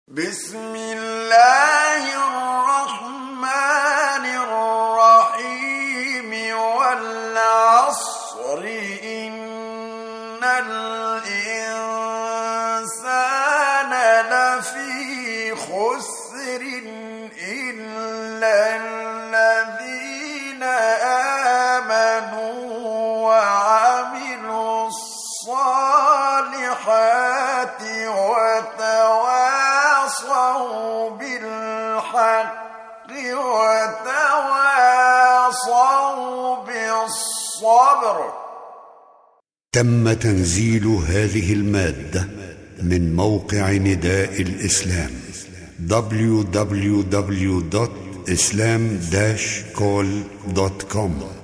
بسم الله الرحمن الرحيم والعصر إن الإنسان لفي خسر إلا الذين آمنوا وعملوا الصالحات وتواصوا بالحق وتواصوا بالصبر. تم تنزيل هذه المادة من موقع نداء الإسلام www.islam-call.com